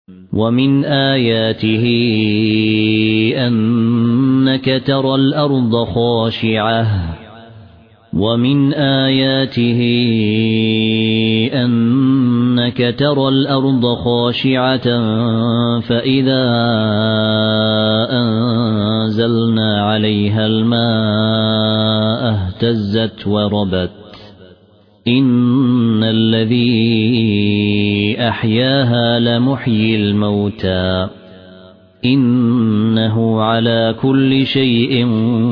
ومن آياته أنك ترى الأرض خاشعة ومن آياته أنك ترى الأرض خاشعة فإذا أنزلنا عليها الماء اهتزت وربت إن الذي أحياها لمحيي الموتى إنه على كل شيء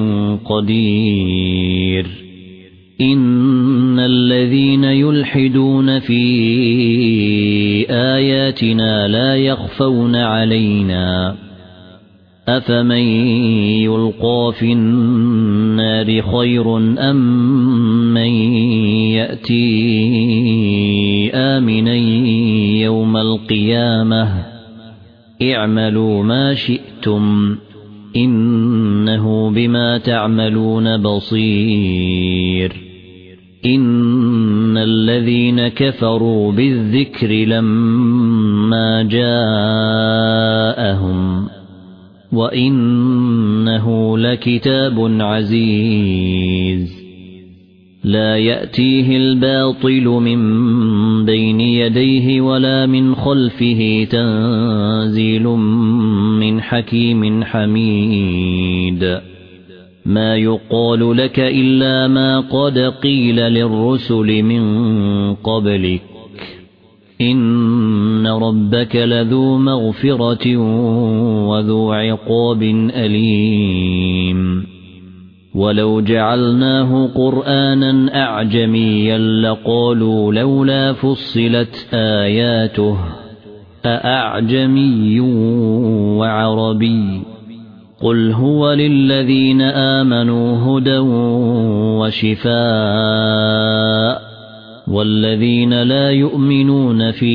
قدير إن الذين يلحدون في آياتنا لا يخفون علينا أفمن يلقى في النار خير أم من يأتي آمنا يوم القيامة اعملوا ما شئتم إنه بما تعملون بصير إن الذين كفروا بالذكر لما جاءهم وإنه لكتاب عزيز لا يأتيه الباطل من بين يديه ولا من خلفه تنزيل من حكيم حميد ما يقال لك إلا ما قد قيل للرسل من قبلك إن ربك لذو مغفرة وذو عقاب أليم ولو جعلناه قرآنا أعجميا لقالوا لولا فصلت آياته أأعجمي وعربي قل هو للذين آمنوا هدى وشفاء والذين لا يؤمنون في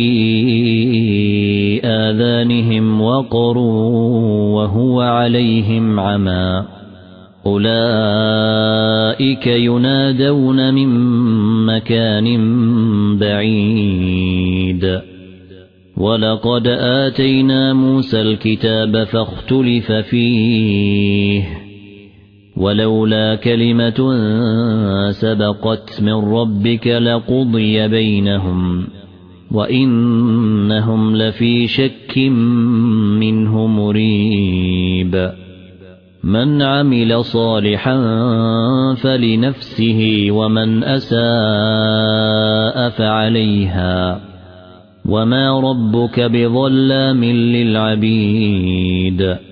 آذانهم وقر وهو عليهم عمى أولئك ينادون من مكان بعيد ولقد آتينا موسى الكتاب فاختلف فيه ولولا كلمة سبقت من ربك لقضي بينهم وإنهم لفي شك منه مريب من عمل صالحا فلنفسه ومن أساء فعليها وما ربك بظلام للعبيد